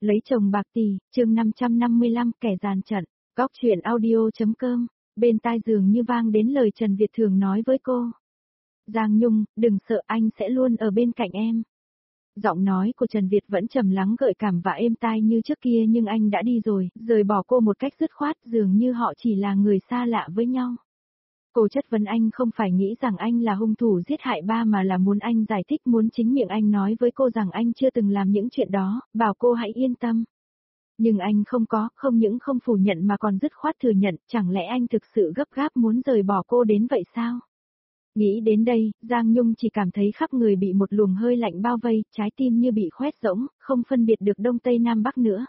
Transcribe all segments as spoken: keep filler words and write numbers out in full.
Lấy chồng bạc tỷ, chương năm trăm năm mươi lăm, kẻ gian trận. Góc truyện audio.com, bên tai giường như vang đến lời Trần Việt thường nói với cô. Giang Nhung, đừng sợ, anh sẽ luôn ở bên cạnh em. Giọng nói của Trần Việt vẫn trầm lắng gợi cảm và êm tai như trước kia, nhưng anh đã đi rồi, rời bỏ cô một cách dứt khoát, dường như họ chỉ là người xa lạ với nhau. Cô chất vấn anh không phải nghĩ rằng anh là hung thủ giết hại ba, mà là muốn anh giải thích, muốn chính miệng anh nói với cô rằng anh chưa từng làm những chuyện đó, bảo cô hãy yên tâm. Nhưng anh không có, không những không phủ nhận mà còn dứt khoát thừa nhận, chẳng lẽ anh thực sự gấp gáp muốn rời bỏ cô đến vậy sao? Nghĩ đến đây, Giang Nhung chỉ cảm thấy khắp người bị một luồng hơi lạnh bao vây, trái tim như bị khoét rỗng, không phân biệt được đông tây nam bắc nữa.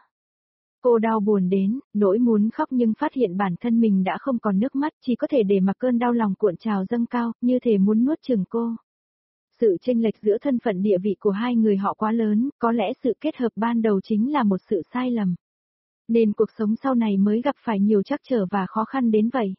Cô đau buồn đến, nỗi muốn khóc nhưng phát hiện bản thân mình đã không còn nước mắt, chỉ có thể để mặc cơn đau lòng cuộn trào dâng cao, như thể muốn nuốt chửng cô. Sự chênh lệch giữa thân phận địa vị của hai người họ quá lớn, có lẽ sự kết hợp ban đầu chính là một sự sai lầm. Nên cuộc sống sau này mới gặp phải nhiều trắc trở và khó khăn đến vậy.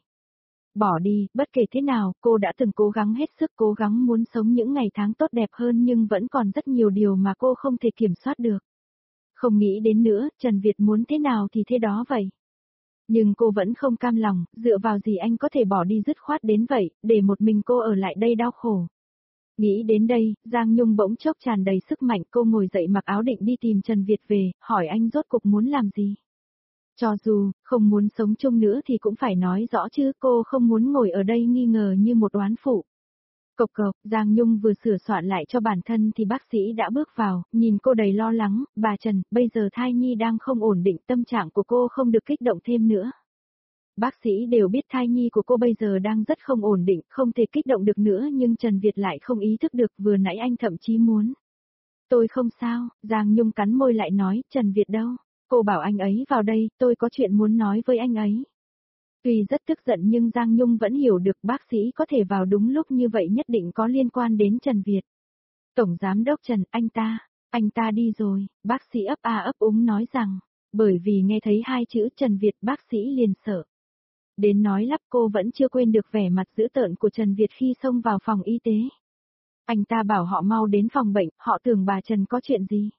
Bỏ đi, bất kể thế nào, cô đã từng cố gắng hết sức, cố gắng muốn sống những ngày tháng tốt đẹp hơn, nhưng vẫn còn rất nhiều điều mà cô không thể kiểm soát được. Không nghĩ đến nữa, Trần Việt muốn thế nào thì thế đó vậy. Nhưng cô vẫn không cam lòng, dựa vào gì anh có thể bỏ đi dứt khoát đến vậy, để một mình cô ở lại đây đau khổ. Nghĩ đến đây, Giang Nhung bỗng chốc tràn đầy sức mạnh, cô ngồi dậy mặc áo định đi tìm Trần Việt về, hỏi anh rốt cục muốn làm gì. Cho dù, không muốn sống chung nữa thì cũng phải nói rõ chứ, cô không muốn ngồi ở đây nghi ngờ như một oán phụ. Cộc cộc, Giang Nhung vừa sửa soạn lại cho bản thân thì bác sĩ đã bước vào, nhìn cô đầy lo lắng, bà Trần, bây giờ thai nhi đang không ổn định, tâm trạng của cô không được kích động thêm nữa. Bác sĩ đều biết thai nhi của cô bây giờ đang rất không ổn định, không thể kích động được nữa, nhưng Trần Việt lại không ý thức được, vừa nãy anh thậm chí muốn. Tôi không sao, Giang Nhung cắn môi lại nói, Trần Việt đâu? Cô bảo anh ấy vào đây, tôi có chuyện muốn nói với anh ấy. Tuy rất tức giận nhưng Giang Nhung vẫn hiểu được bác sĩ có thể vào đúng lúc như vậy nhất định có liên quan đến Trần Việt. Tổng Giám đốc Trần, anh ta, anh ta đi rồi, bác sĩ ấp a ấp úng nói rằng, bởi vì nghe thấy hai chữ Trần Việt bác sĩ liền sợ. Đến nói lắp cô vẫn chưa quên được vẻ mặt dữ tợn của Trần Việt khi xông vào phòng y tế. Anh ta bảo họ mau đến phòng bệnh, họ tưởng bà Trần có chuyện gì.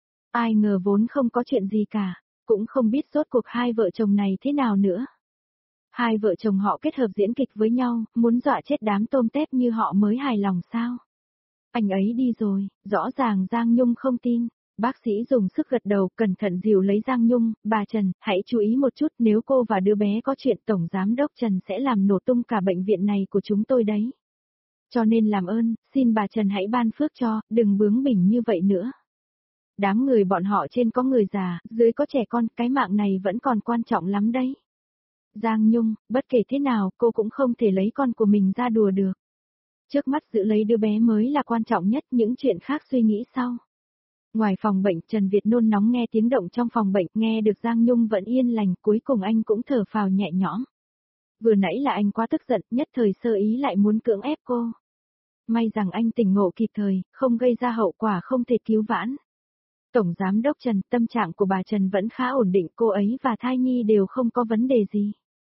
Ai ngờ vốn không có chuyện gì cả, cũng không biết rốt cuộc hai vợ chồng này thế nào nữa. Hai vợ chồng họ kết hợp diễn kịch với nhau, muốn dọa chết đám tôm tép như họ mới hài lòng sao? Anh ấy đi rồi, rõ ràng Giang Nhung không tin. Bác sĩ dùng sức gật đầu, cẩn thận dìu lấy Giang Nhung, bà Trần, hãy chú ý một chút, nếu cô và đứa bé có chuyện, Tổng Giám đốc Trần sẽ làm nổ tung cả bệnh viện này của chúng tôi đấy. Cho nên làm ơn, xin bà Trần hãy ban phước cho, đừng bướng bỉnh như vậy nữa. Đám người bọn họ trên có người già, dưới có trẻ con, cái mạng này vẫn còn quan trọng lắm đấy. Giang Nhung, bất kể thế nào, cô cũng không thể lấy con của mình ra đùa được. Trước mắt giữ lấy đứa bé mới là quan trọng nhất, những chuyện khác suy nghĩ sau. Ngoài phòng bệnh, Trần Việt nôn nóng nghe tiếng động trong phòng bệnh, nghe được Giang Nhung vẫn yên lành, cuối cùng anh cũng thở phào nhẹ nhõm. Vừa nãy là anh quá tức giận, nhất thời sơ ý lại muốn cưỡng ép cô. May rằng anh tỉnh ngộ kịp thời, không gây ra hậu quả không thể cứu vãn. Tổng Giám đốc Trần, tâm trạng của bà Trần vẫn khá ổn định, cô ấy và thai nhi đều không có vấn đề gì.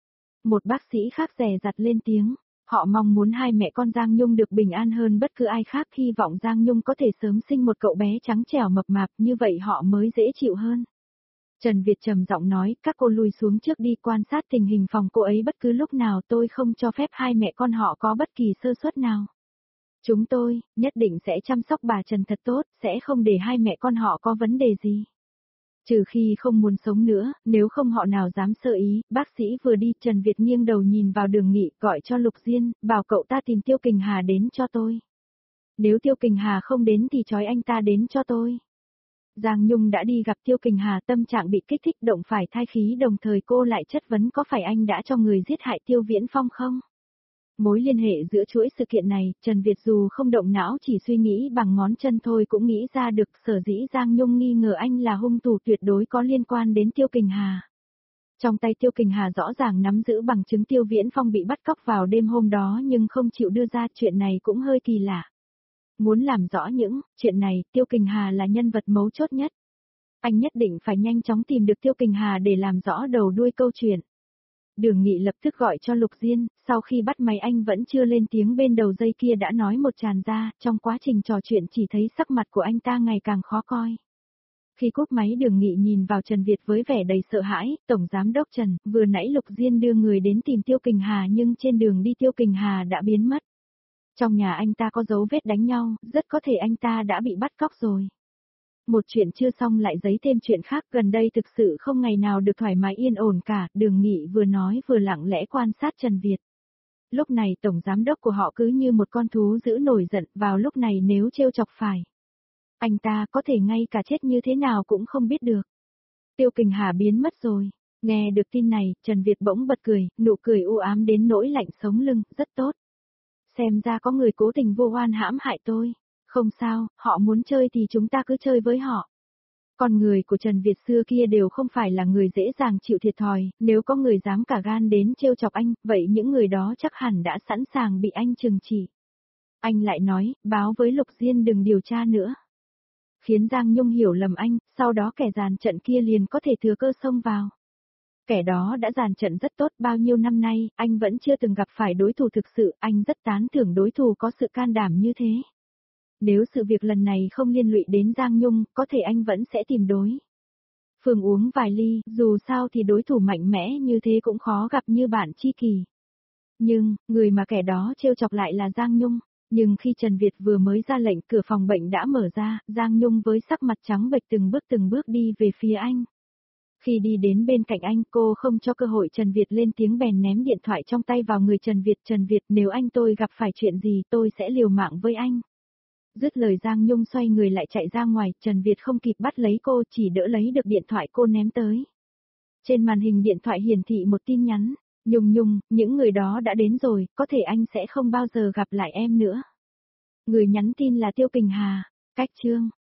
Một bác sĩ khác dè dặt lên tiếng, họ mong muốn hai mẹ con Giang Nhung được bình an hơn bất cứ ai khác, hy vọng Giang Nhung có thể sớm sinh một cậu bé trắng trẻo mập mạp, như vậy họ mới dễ chịu hơn. Trần Việt trầm giọng nói, các cô lùi xuống trước đi, quan sát tình hình phòng cô ấy bất cứ lúc nào, tôi không cho phép hai mẹ con họ có bất kỳ sơ suất nào. Chúng tôi, nhất định sẽ chăm sóc bà Trần thật tốt, sẽ không để hai mẹ con họ có vấn đề gì. Trừ khi không muốn sống nữa, nếu không họ nào dám sơ ý, bác sĩ vừa đi, Trần Việt nghiêng đầu nhìn vào Đường Nghị, gọi cho Lục Diên, bảo cậu ta tìm Tiêu Kình Hà đến cho tôi. Nếu Tiêu Kình Hà không đến thì trói anh ta đến cho tôi. Giang Nhung đã đi gặp Tiêu Kình Hà, tâm trạng bị kích thích, động phải thai khí, đồng thời cô lại chất vấn có phải anh đã cho người giết hại Tiêu Viễn Phong không? Mối liên hệ giữa chuỗi sự kiện này, Trần Việt dù không động não chỉ suy nghĩ bằng ngón chân thôi cũng nghĩ ra được, sở dĩ Giang Nhung nghi ngờ anh là hung thủ tuyệt đối có liên quan đến Tiêu Kình Hà. Trong tay Tiêu Kình Hà rõ ràng nắm giữ bằng chứng Tiêu Viễn Phong bị bắt cóc vào đêm hôm đó nhưng không chịu đưa ra, chuyện này cũng hơi kỳ lạ. Muốn làm rõ những chuyện này, Tiêu Kình Hà là nhân vật mấu chốt nhất. Anh nhất định phải nhanh chóng tìm được Tiêu Kình Hà để làm rõ đầu đuôi câu chuyện. Đường Nghị lập tức gọi cho Lục Diên, sau khi bắt máy anh vẫn chưa lên tiếng, bên đầu dây kia đã nói một tràn ra, trong quá trình trò chuyện chỉ thấy sắc mặt của anh ta ngày càng khó coi. Khi cúp máy Đường Nghị nhìn vào Trần Việt với vẻ đầy sợ hãi, Tổng Giám đốc Trần, vừa nãy Lục Diên đưa người đến tìm Tiêu Kình Hà nhưng trên đường đi Tiêu Kình Hà đã biến mất. Trong nhà anh ta có dấu vết đánh nhau, rất có thể anh ta đã bị bắt cóc rồi. Một chuyện chưa xong lại giấy thêm chuyện khác, gần đây thực sự không ngày nào được thoải mái yên ổn cả, Đường Nghị vừa nói vừa lặng lẽ quan sát Trần Việt. Lúc này Tổng Giám đốc của họ cứ như một con thú dữ nổi giận, vào lúc này nếu trêu chọc phải. Anh ta có thể ngay cả chết như thế nào cũng không biết được. Tiêu Kình Hà biến mất rồi. Nghe được tin này, Trần Việt bỗng bật cười, nụ cười u ám đến nỗi lạnh sống lưng, rất tốt. Xem ra có người cố tình vô oan hãm hại tôi. Không sao, họ muốn chơi thì chúng ta cứ chơi với họ. Con người của Trần Việt xưa kia đều không phải là người dễ dàng chịu thiệt thòi, nếu có người dám cả gan đến trêu chọc anh, vậy những người đó chắc hẳn đã sẵn sàng bị anh trừng trị. Anh lại nói, báo với Lục Diên đừng điều tra nữa. Khiến Giang Nhung hiểu lầm anh, sau đó kẻ dàn trận kia liền có thể thừa cơ xông vào. Kẻ đó đã dàn trận rất tốt, bao nhiêu năm nay, anh vẫn chưa từng gặp phải đối thủ thực sự, anh rất tán thưởng đối thủ có sự can đảm như thế. Nếu sự việc lần này không liên lụy đến Giang Nhung, có thể anh vẫn sẽ tìm đối phương uống vài ly, dù sao thì đối thủ mạnh mẽ như thế cũng khó gặp như bạn tri kỷ. Nhưng, người mà kẻ đó trêu chọc lại là Giang Nhung. Nhưng khi Trần Việt vừa mới ra lệnh, cửa phòng bệnh đã mở ra, Giang Nhung với sắc mặt trắng bệch từng bước từng bước đi về phía anh. Khi đi đến bên cạnh anh, cô không cho cơ hội Trần Việt lên tiếng bèn ném điện thoại trong tay vào người Trần Việt. Trần Việt, nếu anh tôi gặp phải chuyện gì tôi sẽ liều mạng với anh. Dứt lời Giang Nhung xoay người lại chạy ra ngoài, Trần Việt không kịp bắt lấy cô, chỉ đỡ lấy được điện thoại cô ném tới. Trên màn hình điện thoại hiển thị một tin nhắn. Nhung Nhung, những người đó đã đến rồi, có thể anh sẽ không bao giờ gặp lại em nữa. Người nhắn tin là Tiêu Kình Hà. Cách chương